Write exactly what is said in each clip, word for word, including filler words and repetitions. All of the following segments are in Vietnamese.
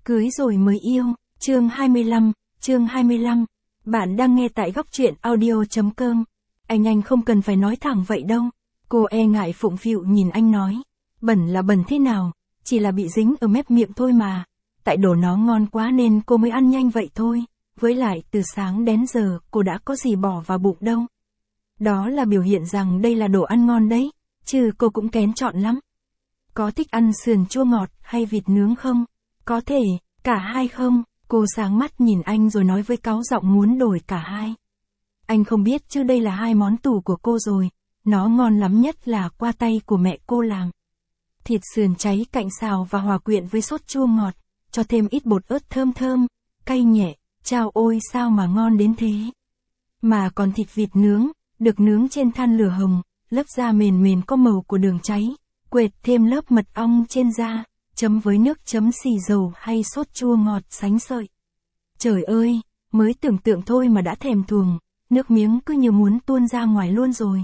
Cưới rồi mới yêu, chương hai mươi lăm, chương hai mươi lăm. Bạn đang nghe tại góc truyện audio.com. Anh anh không cần phải nói thẳng vậy đâu. Cô e ngại phụng phịu nhìn anh nói. Bẩn là bẩn thế nào, chỉ là bị dính ở mép miệng thôi mà. Tại đồ nó ngon quá nên cô mới ăn nhanh vậy thôi. Với lại từ sáng đến giờ cô đã có gì bỏ vào bụng đâu. Đó là biểu hiện rằng đây là đồ ăn ngon đấy, chứ cô cũng kén chọn lắm. Có thích ăn sườn chua ngọt hay vịt nướng không? Có thể, cả hai không? Cô sáng mắt nhìn anh rồi nói với cáu giọng muốn đổi cả hai. Anh không biết chứ đây là hai món tủ của cô rồi, nó ngon lắm nhất là qua tay của mẹ cô làm. Thịt sườn cháy cạnh xào và hòa quyện với sốt chua ngọt, cho thêm ít bột ớt thơm thơm, cay nhẹ, chao ôi sao mà ngon đến thế. Mà còn thịt vịt nướng, được nướng trên than lửa hồng, lớp da mềm mềm có màu của đường cháy, quệt thêm lớp mật ong trên da, chấm với nước chấm xì dầu hay sốt chua ngọt sánh sợi. Trời ơi, mới tưởng tượng thôi mà đã thèm thuồng, nước miếng cứ như muốn tuôn ra ngoài luôn rồi.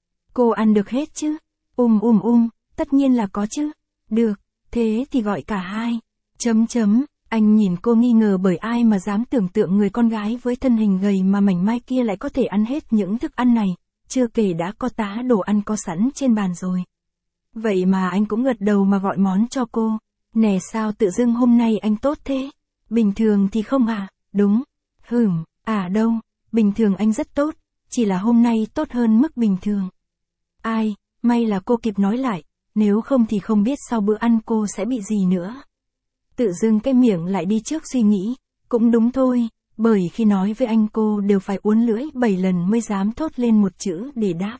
Cô ăn được hết chứ? Um um um, tất nhiên là có chứ. Được, thế thì gọi cả hai. Chấm chấm, anh nhìn cô nghi ngờ bởi ai mà dám tưởng tượng người con gái với thân hình gầy mà mảnh mai kia lại có thể ăn hết những thức ăn này, chưa kể đã có tá đồ ăn có sẵn trên bàn rồi. Vậy mà anh cũng gật đầu mà gọi món cho cô. Nè sao tự dưng hôm nay anh tốt thế? Bình thường thì không à? Đúng. Hửm, à đâu, bình thường anh rất tốt, chỉ là hôm nay tốt hơn mức bình thường. Ai, may là cô kịp nói lại, nếu không thì không biết sau bữa ăn cô sẽ bị gì nữa. Tự dưng cái miệng lại đi trước suy nghĩ, cũng đúng thôi, bởi khi nói với anh cô đều phải uốn lưỡi bảy lần mới dám thốt lên một chữ để đáp.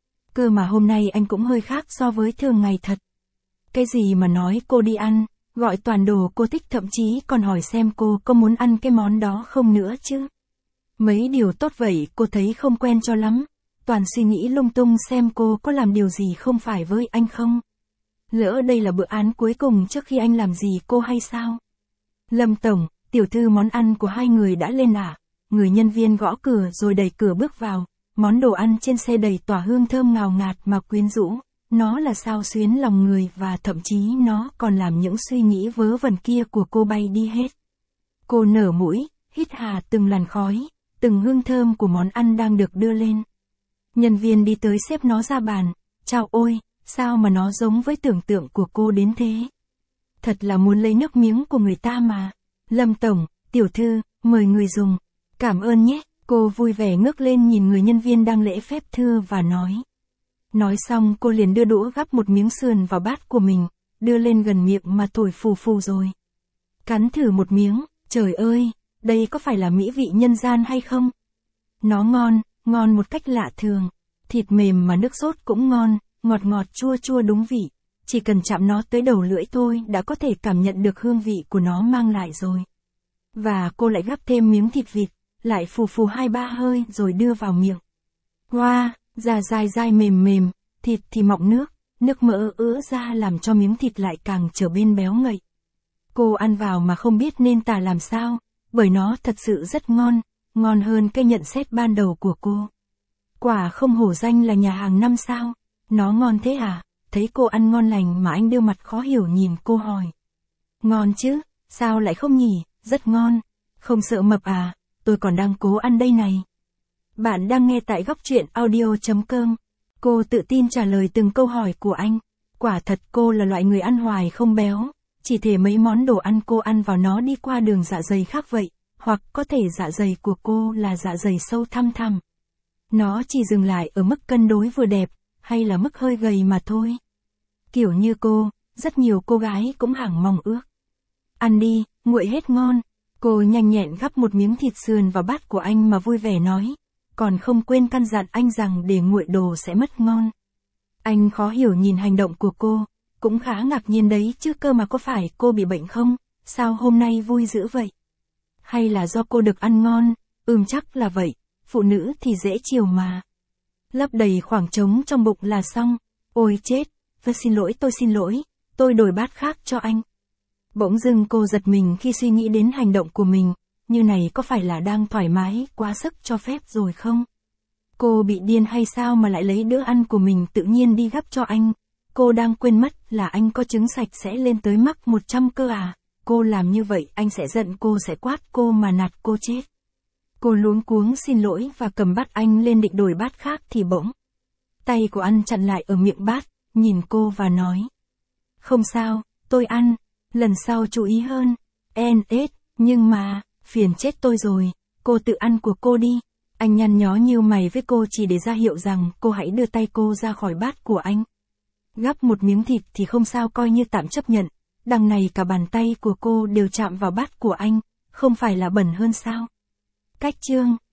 Cơ mà hôm nay anh cũng hơi khác so với thường ngày thật. Cái gì mà nói cô đi ăn, gọi toàn đồ cô thích thậm chí còn hỏi xem cô có muốn ăn cái món đó không nữa chứ. Mấy điều tốt vậy cô thấy không quen cho lắm, toàn suy nghĩ lung tung xem cô có làm điều gì không phải với anh không. Lỡ đây là bữa án cuối cùng trước khi anh làm gì cô hay sao? Lâm Tổng, tiểu thư món ăn của hai người đã lên à? Người nhân viên gõ cửa rồi đẩy cửa bước vào, món đồ ăn trên xe đầy tỏa hương thơm ngào ngạt mà quyến rũ. Nó là sao xuyến lòng người và thậm chí nó còn làm những suy nghĩ vớ vẩn kia của cô bay đi hết. Cô nở mũi, hít hà từng làn khói, từng hương thơm của món ăn đang được đưa lên. Nhân viên đi tới xếp nó ra bàn, chao ôi, sao mà nó giống với tưởng tượng của cô đến thế. Thật là muốn lấy nước miếng của người ta mà. Lâm Tổng, tiểu thư, mời người dùng. Cảm ơn nhé, cô vui vẻ ngước lên nhìn người nhân viên đang lễ phép thưa và nói. Nói xong cô liền đưa đũa gắp một miếng sườn vào bát của mình, đưa lên gần miệng mà thổi phù phù rồi. Cắn thử một miếng, trời ơi, đây có phải là mỹ vị nhân gian hay không? Nó ngon, ngon một cách lạ thường. Thịt mềm mà nước sốt cũng ngon, ngọt ngọt chua chua đúng vị. Chỉ cần chạm nó tới đầu lưỡi thôi đã có thể cảm nhận được hương vị của nó mang lại rồi. Và cô lại gắp thêm miếng thịt vịt, lại phù phù hai ba hơi rồi đưa vào miệng. Wow! Da dai dai mềm mềm, thịt thì mọng nước, nước mỡ ứa ra làm cho miếng thịt lại càng trở bên béo ngậy. Cô ăn vào mà không biết nên tả làm sao, bởi nó thật sự rất ngon, ngon hơn cái nhận xét ban đầu của cô. Quả không hổ danh là nhà hàng năm sao, nó ngon thế à? Thấy cô ăn ngon lành mà anh đưa mặt khó hiểu nhìn cô hỏi. Ngon chứ, sao lại không nhỉ, rất ngon, không sợ mập à, tôi còn đang cố ăn đây này. Bạn đang nghe tại góc truyện audio.com. Cô tự tin trả lời từng câu hỏi của anh. Quả thật cô là loại người ăn hoài không béo. Chỉ thể mấy món đồ ăn cô ăn vào nó đi qua đường dạ dày khác vậy. Hoặc có thể dạ dày của cô là dạ dày sâu thăm thẳm. Nó chỉ dừng lại ở mức cân đối vừa đẹp, hay là mức hơi gầy mà thôi. Kiểu như cô, rất nhiều cô gái cũng hằng mong ước. Ăn đi, nguội hết ngon. Cô nhanh nhẹn gắp một miếng thịt sườn vào bát của anh mà vui vẻ nói. Còn không quên căn dặn anh rằng để nguội đồ sẽ mất ngon. Anh khó hiểu nhìn hành động của cô, cũng khá ngạc nhiên đấy chứ cơ mà có phải cô bị bệnh không, sao hôm nay vui dữ vậy? Hay là do cô được ăn ngon, ừm chắc là vậy, phụ nữ thì dễ chiều mà. Lấp đầy khoảng trống trong bụng là xong, ôi chết, tôi xin lỗi tôi xin lỗi, tôi đổi bát khác cho anh. Bỗng dưng cô giật mình khi suy nghĩ đến hành động của mình. Như này có phải là đang thoải mái, quá sức cho phép rồi không? Cô bị điên hay sao mà lại lấy đứa ăn của mình tự nhiên đi gắp cho anh? Cô đang quên mất là anh có trứng sạch sẽ lên tới mắc một trăm cơ à? cô làm như vậy anh sẽ giận cô, sẽ quát cô mà nạt cô chết. Cô luống cuống xin lỗi và cầm bát anh lên định đổi bát khác thì bỗng. Tay của anh chặn lại ở miệng bát, nhìn cô và nói. Không sao, tôi ăn, lần sau chú ý hơn. En ết, nhưng mà, phiền chết tôi rồi, cô tự ăn của cô đi. Anh nhăn nhó nhíu mày với cô chỉ để ra hiệu rằng cô hãy đưa tay cô ra khỏi bát của anh. Gắp một miếng thịt thì không sao, coi như tạm chấp nhận. Đằng này cả bàn tay của cô đều chạm vào bát của anh, không phải là bẩn hơn sao? Cách chương